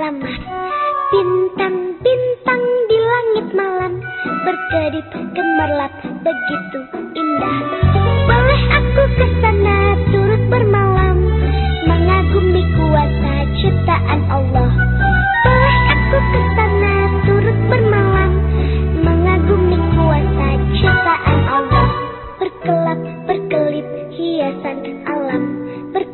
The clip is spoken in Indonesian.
selamat. Bintang-bintang di langit malam berkedip gemerlap begitu indah. Boleh aku ke sana turut bermalam, mengagumi kuasa ciptaan Allah. Boleh aku ke sana turut bermalam, mengagumi kuasa ciptaan Allah. Berkelap berkelip hiasan alam,